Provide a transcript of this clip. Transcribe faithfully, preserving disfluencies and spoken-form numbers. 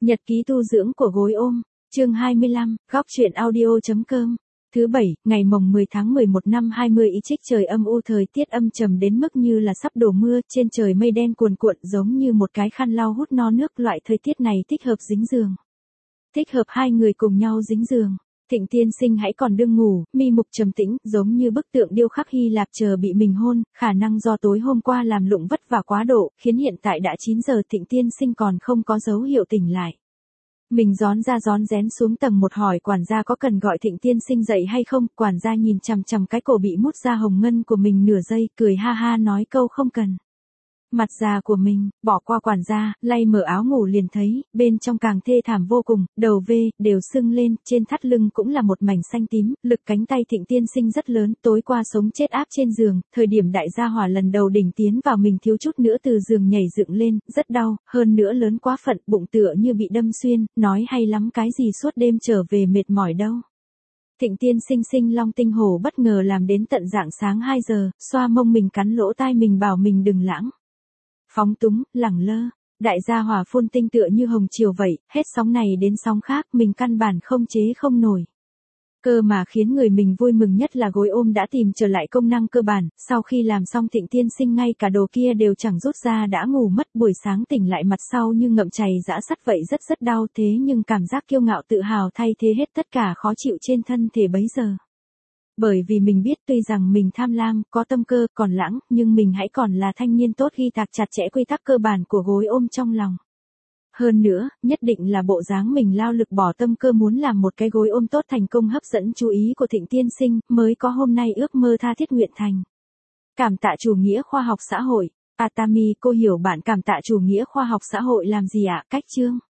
Nhật ký tu dưỡng của gối ôm, chương hai mươi lăm, góc truyện audio.com. Thứ bảy, ngày mồng mười tháng mười một năm hai mươi y trích trời âm u, thời tiết âm trầm đến mức như là sắp đổ mưa, trên trời mây đen cuồn cuộn giống như một cái khăn lau hút no nước. Loại thời tiết này thích hợp dính giường. Thích hợp hai người cùng nhau dính giường. Thịnh Tiên Sinh hãy còn đương ngủ, mi mục trầm tĩnh, giống như bức tượng điêu khắc Hy Lạp chờ bị mình hôn, khả năng do tối hôm qua làm lụng vất vả quá độ, khiến hiện tại đã chín giờ Thịnh Tiên Sinh còn không có dấu hiệu tỉnh lại. Mình rón ra rón rén xuống tầng một hỏi quản gia có cần gọi Thịnh Tiên Sinh dậy hay không, quản gia nhìn chằm chằm cái cổ bị mút ra hồng ngân của mình nửa giây, cười ha ha nói câu không cần. Mặt già của mình, bỏ qua quản gia, lay mở áo ngủ liền thấy, bên trong càng thê thảm vô cùng, đầu vê, đều sưng lên, trên thắt lưng cũng là một mảnh xanh tím, lực cánh tay Thịnh Tiên Sinh rất lớn, tối qua sống chết áp trên giường, thời điểm đại gia hỏa lần đầu đỉnh tiến vào mình thiếu chút nữa từ giường nhảy dựng lên, rất đau, hơn nữa lớn quá phận, bụng tựa như bị đâm xuyên, nói hay lắm cái gì suốt đêm trở về mệt mỏi đâu. Thịnh Tiên Sinh sinh long tinh hổ bất ngờ làm đến tận rạng sáng hai giờ, xoa mông mình cắn lỗ tai mình bảo mình đừng lãng. Phóng túng, lẳng lơ, đại gia hỏa phun tinh tựa như hồng chiều vậy, hết sóng này đến sóng khác, mình căn bản không chế không nổi. Cơ mà khiến người mình vui mừng nhất là gối ôm đã tìm trở lại công năng cơ bản, sau khi làm xong Thịnh Tiên Sinh ngay cả đồ kia đều chẳng rút ra đã ngủ mất, buổi sáng tỉnh lại mặt sau như ngậm chày giã sắt vậy rất rất đau, thế nhưng cảm giác kiêu ngạo tự hào thay thế hết tất cả khó chịu trên thân thể bấy giờ. Bởi vì mình biết tuy rằng mình tham lam, có tâm cơ, còn lãng, nhưng mình hãy còn là thanh niên tốt ghi tạc chặt chẽ quy tắc cơ bản của gối ôm trong lòng. Hơn nữa, nhất định là bộ dáng mình lao lực bỏ tâm cơ muốn làm một cái gối ôm tốt thành công hấp dẫn chú ý của Thịnh Tiên Sinh, mới có hôm nay ước mơ tha thiết nguyện thành. Cảm tạ chủ nghĩa khoa học xã hội. Atami, cô hiểu bạn cảm tạ chủ nghĩa khoa học xã hội làm gì ạ? Cách chương.